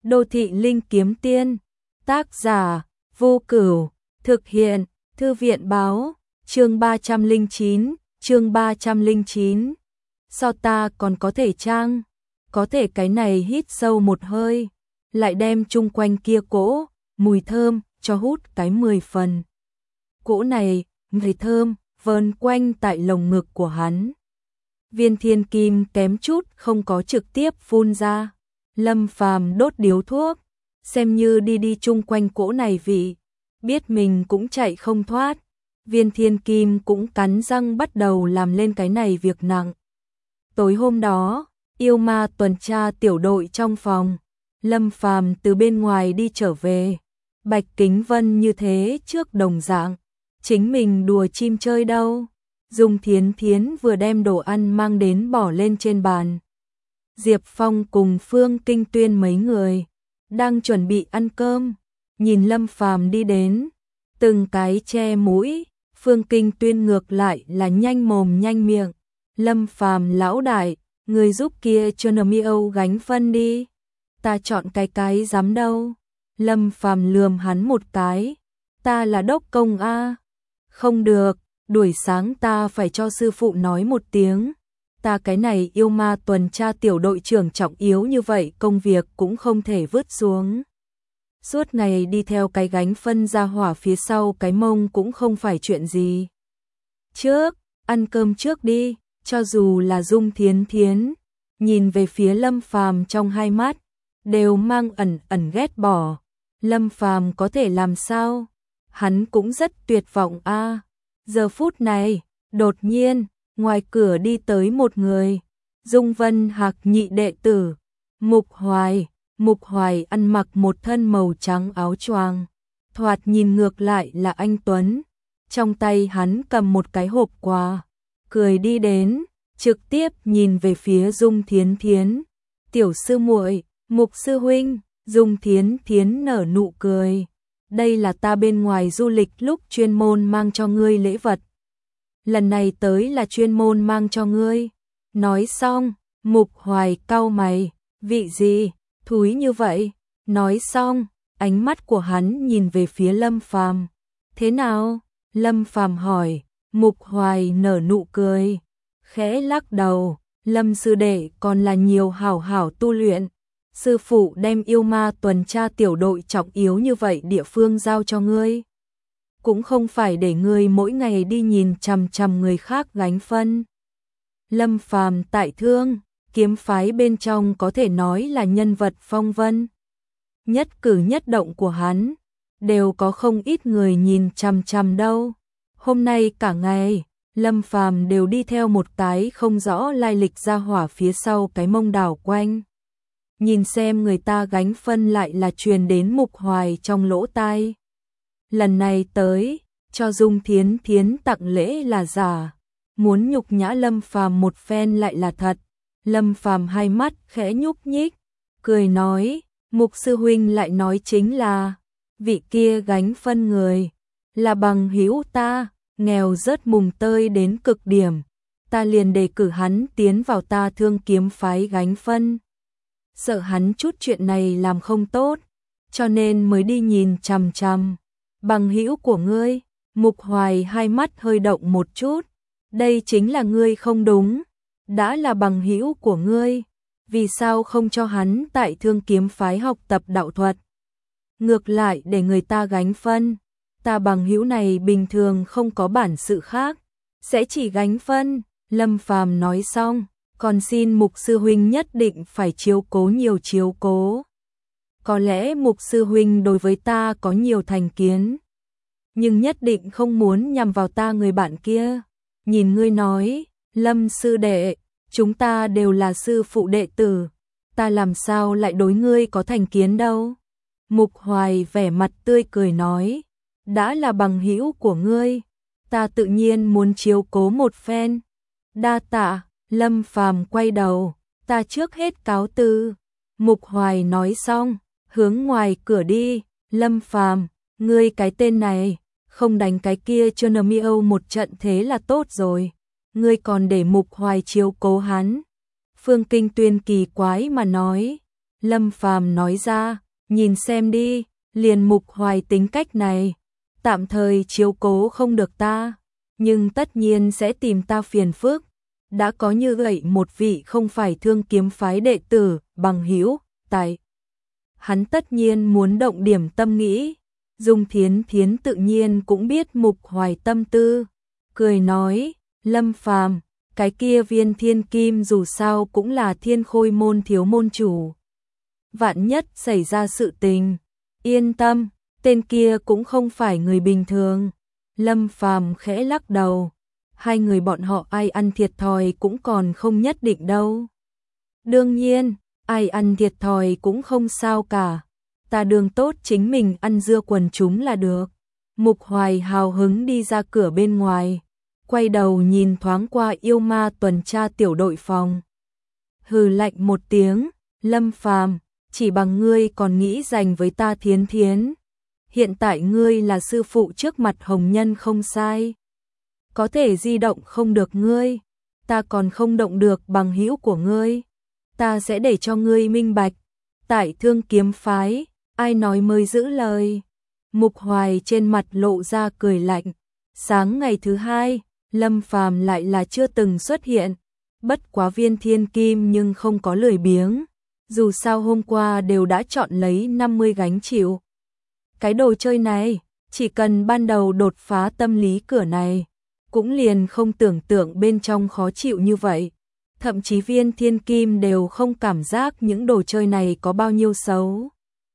Đô thị linh kiếm tiên, tác giả, Vô Cửu, thực hiện, Thư viện báo, chương 309. Sao ta còn có thể trang, có thể cái này hít sâu một hơi, lại đem chung quanh kia cỗ, mùi thơm, cho hút cái 10 phần. Cỗ này, mùi thơm, vờn quanh tại lồng ngực của hắn. Viên thiên kim kém chút không có trực tiếp phun ra. Lâm Phàm đốt điếu thuốc, xem như đi chung quanh cỗ này vị, biết mình cũng chạy không thoát. Viên thiên kim cũng cắn răng bắt đầu làm lên cái này việc nặng. Tối hôm đó, yêu ma tuần tra tiểu đội trong phòng, Lâm Phàm từ bên ngoài đi trở về. Bạch Kính Vân như thế trước đồng dạng, chính mình đùa chim chơi đâu. Dung Thiến Thiến vừa đem đồ ăn mang đến bỏ lên trên bàn. Diệp Phong cùng Phương Kinh Tuyên mấy người đang chuẩn bị ăn cơm, nhìn Lâm Phàm đi đến, từng cái che mũi. Phương Kinh Tuyên ngược lại là nhanh mồm nhanh miệng. Lâm Phàm lão đại, người giúp kia cho Nmiêu gánh phân đi. Ta chọn cái dám đâu. Lâm Phàm lườm hắn một cái. Ta là đốc công a. Không được, buổi sáng ta phải cho sư phụ nói một tiếng. Ta cái này yêu ma tuần tra tiểu đội trưởng trọng yếu như vậy, công việc cũng không thể vứt xuống. Suốt ngày đi theo cái gánh phân ra hỏa phía sau cái mông cũng không phải chuyện gì. Trước, ăn cơm trước đi. Cho dù là Dung Thiến Thiến, nhìn về phía Lâm Phàm trong hai mắt, đều mang ẩn ghét bỏ. Lâm Phàm có thể làm sao? Hắn cũng rất tuyệt vọng a. Giờ phút này, đột nhiên, ngoài cửa đi tới một người. Dung Vân Hạc nhị đệ tử, Mục Hoài. Mục Hoài ăn mặc một thân màu trắng áo choàng, thoạt nhìn ngược lại là anh tuấn. Trong tay hắn cầm một cái hộp quà, cười đi đến, trực tiếp nhìn về phía Dung Thiến Thiến. Tiểu sư muội, Mục sư huynh. Dung Thiến Thiến nở nụ cười. Đây là ta bên ngoài du lịch lúc chuyên môn mang cho ngươi lễ vật. Lần này tới là chuyên môn mang cho ngươi. Nói xong, Mục Hoài cau mày. Vị gì? Thúi như vậy. Nói xong, ánh mắt của hắn nhìn về phía Lâm Phàm. Thế nào? Lâm Phàm hỏi. Mục Hoài nở nụ cười, khẽ lắc đầu. Lâm sư đệ còn là nhiều hảo tu luyện. Sư phụ đem yêu ma tuần tra tiểu đội trọng yếu như vậy địa phương giao cho ngươi, cũng không phải để ngươi mỗi ngày đi nhìn chằm chằm người khác gánh phân. Lâm Phàm tại Thương kiếm phái bên trong có thể nói là nhân vật phong vân. Nhất cử nhất động của hắn đều có không ít người nhìn chằm chằm đâu. Hôm nay cả ngày, Lâm Phàm đều đi theo một cái không rõ lai lịch ra hỏa phía sau cái mông đảo quanh. Nhìn xem người ta gánh phân lại là truyền đến Mục Hoài trong lỗ tai. Lần này tới, cho Dung Thiến Thiến tặng lễ là giả, muốn nhục nhã Lâm Phàm một phen lại là thật. Lâm Phàm hai mắt khẽ nhúc nhích, cười nói, Mục sư huynh lại nói chính là, vị kia gánh phân người, là bằng hữu ta, nghèo rớt mùng tơi đến cực điểm. Ta liền đề cử hắn tiến vào ta Thương kiếm phái gánh phân. Sợ hắn chút chuyện này làm không tốt, cho nên mới đi nhìn chằm chằm. Bằng hữu của ngươi. Mục Hoài hai mắt hơi động một chút. Đây chính là ngươi không đúng. Đã là bằng hữu của ngươi, vì sao không cho hắn tại Thương kiếm phái học tập đạo thuật, ngược lại để người ta gánh phân? Ta bằng hữu này bình thường không có bản sự khác, sẽ chỉ gánh phân. Lâm Phàm nói xong, còn xin Mục sư huynh nhất định phải chiếu cố nhiều chiếu cố. Có lẽ Mục sư huynh đối với ta có nhiều thành kiến, nhưng nhất định không muốn nhằm vào ta người bạn kia. Nhìn ngươi nói, Lâm sư đệ, chúng ta đều là sư phụ đệ tử, ta làm sao lại đối ngươi có thành kiến đâu. Mục Hoài vẻ mặt tươi cười nói, đã là bằng hữu của ngươi, ta tự nhiên muốn chiếu cố một phen. Đa tạ. Lâm Phàm quay đầu, ta trước hết cáo từ. Mục Hoài nói xong, hướng ngoài cửa đi. Lâm Phàm, ngươi cái tên này, không đánh cái kia cho Nmiêu một trận thế là tốt rồi, ngươi còn để Mục Hoài chiếu cố hắn. Phương Kinh Tuyên kỳ quái mà nói. Lâm Phàm nói ra, nhìn xem đi, liền Mục Hoài tính cách này, tạm thời chiếu cố không được ta, nhưng tất nhiên sẽ tìm ta phiền phức. Đã có như vậy một vị không phải Thương Kiếm phái đệ tử, bằng hữu, tại hắn tất nhiên muốn động điểm tâm nghĩ. Dung Thiến Thiến tự nhiên cũng biết Mục Hoài tâm tư, cười nói, Lâm Phàm, cái kia Viên Thiên Kim dù sao cũng là Thiên Khôi môn thiếu môn chủ. Vạn nhất xảy ra sự tình, yên tâm, tên kia cũng không phải người bình thường. Lâm Phàm khẽ lắc đầu, hai người bọn họ ai ăn thiệt thòi cũng còn không nhất định đâu. Đương nhiên, ai ăn thiệt thòi cũng không sao cả. Ta đường tốt chính mình ăn dưa quần chúng là được. Mục Hoài hào hứng đi ra cửa bên ngoài, quay đầu nhìn thoáng qua yêu ma tuần tra tiểu đội phòng. Hừ lạnh một tiếng, Lâm Phàm, chỉ bằng ngươi còn nghĩ giành với ta Thiến Thiến. Hiện tại ngươi là sư phụ trước mặt hồng nhân không sai. Có thể di động không được ngươi, ta còn không động được bằng hữu của ngươi. Ta sẽ để cho ngươi minh bạch, tại Thương Kiếm phái, ai nói mới giữ lời. Mục Hoài trên mặt lộ ra cười lạnh. Sáng ngày thứ hai, Lâm Phàm lại là chưa từng xuất hiện. Bất quá Viên Thiên Kim nhưng không có lười biếng. Dù sao hôm qua đều đã chọn lấy 50 gánh chịu. Cái đồ chơi này, chỉ cần ban đầu đột phá tâm lý cửa này, cũng liền không tưởng tượng bên trong khó chịu như vậy. Thậm chí Viên Thiên Kim đều không cảm giác những đồ chơi này có bao nhiêu xấu.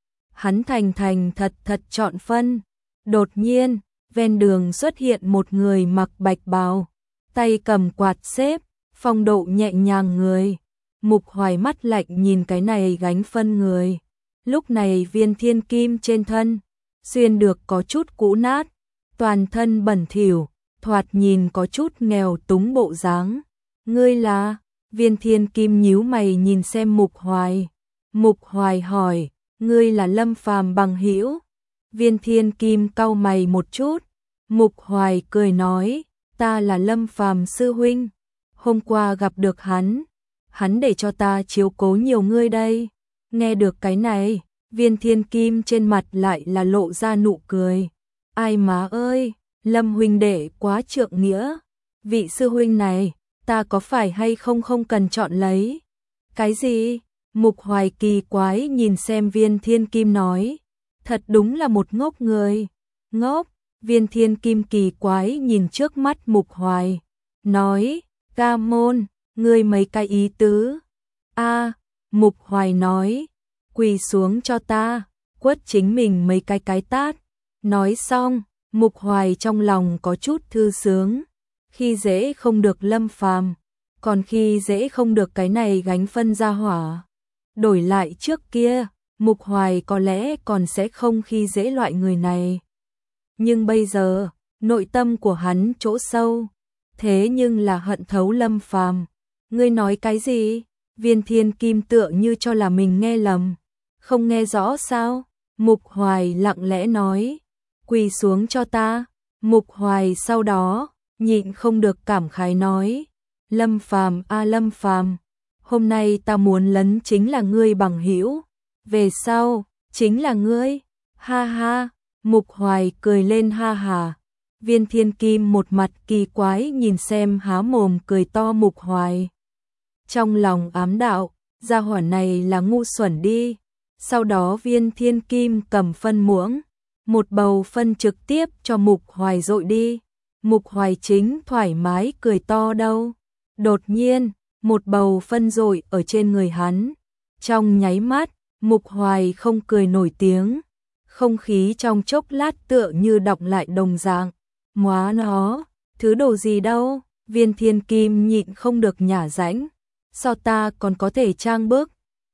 Hắn thành thật chọn phân. Đột nhiên, ven đường xuất hiện một người mặc bạch bào, tay cầm quạt xếp, phong độ nhẹ nhàng người. Mục Hoài mắt lạnh nhìn cái này gánh phân người. Lúc này Viên Thiên Kim trên thân, xuyên được có chút cũ nát, toàn thân bẩn thỉu, thoạt nhìn có chút nghèo túng bộ dáng. Ngươi là? Viên Thiên Kim nhíu mày nhìn xem Mục Hoài. Mục Hoài hỏi, ngươi là Lâm Phàm bằng hữu? Viên Thiên Kim cau mày một chút. Mục Hoài cười nói, ta là Lâm Phàm sư huynh. Hôm qua gặp được hắn để cho ta chiếu cố nhiều ngươi đây. Nghe được cái này, Viên Thiên Kim trên mặt lại là lộ ra nụ cười. Ai má ơi, Lâm huynh đệ quá trượng nghĩa. Vị sư huynh này, ta có phải hay không không cần chọn lấy? Cái gì? Mục Hoài kỳ quái nhìn xem Viên Thiên Kim nói. Thật đúng là một ngốc người. Ngốc, Viên Thiên Kim kỳ quái nhìn trước mắt Mục Hoài. Nói, ca môn, ngươi mấy cái ý tứ? A, Mục Hoài nói, quỳ xuống cho ta, quất chính mình mấy cái tát. Nói xong, Mục Hoài trong lòng có chút thư sướng. Khi dễ không được Lâm Phàm, còn khi dễ không được cái này gánh phân ra hỏa. Đổi lại trước kia, Mục Hoài có lẽ còn sẽ không khi dễ loại người này. Nhưng bây giờ, nội tâm của hắn chỗ sâu, thế nhưng là hận thấu Lâm Phàm. Ngươi nói cái gì? Viên Thiên Kim tựa như cho là mình nghe lầm. Không nghe rõ sao? Mục Hoài lặng lẽ nói, quỳ xuống cho ta. Mục Hoài sau đó nhịn không được cảm khái nói, Lâm Phàm a Lâm Phàm, hôm nay ta muốn lấn chính là ngươi bằng hữu, về sau chính là ngươi. Ha ha, Mục Hoài cười lên ha hà. Viên Thiên Kim một mặt kỳ quái nhìn xem há mồm cười to Mục Hoài. Trong lòng ám đạo, gia hỏa này là ngu xuẩn đi. Sau đó Viên Thiên Kim cầm phân muỗng, một bầu phân trực tiếp cho Mục Hoài dội đi. Mục Hoài chính thoải mái cười to đâu. Đột nhiên, một bầu phân dội ở trên người hắn. Trong nháy mắt, Mục Hoài không cười nổi tiếng. Không khí trong chốc lát tựa như đọng lại đồng dạng. Móa nó, thứ đồ gì đâu? Viên Thiên Kim nhịn không được nhả rãnh. Sao ta còn có thể trang bức?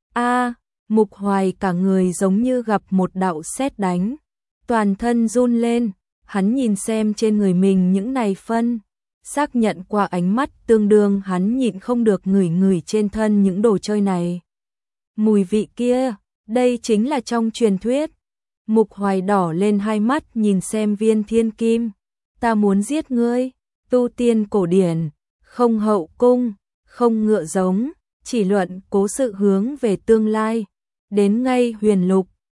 A, Mục Hoài cả người giống như gặp một đạo sét đánh. Toàn thân run lên, hắn nhìn xem trên người mình những này phân. Xác nhận qua ánh mắt tương đương hắn nhịn không được ngửi trên thân những đồ chơi này. Mùi vị kia, đây chính là trong truyền thuyết. Mục Hoài đỏ lên hai mắt nhìn xem Viên Thiên Kim. Ta muốn giết ngươi, tu tiên cổ điển, không hậu cung, không ngựa giống, chỉ luận cố sự hướng về tương lai. đến ngay Huyền Lục,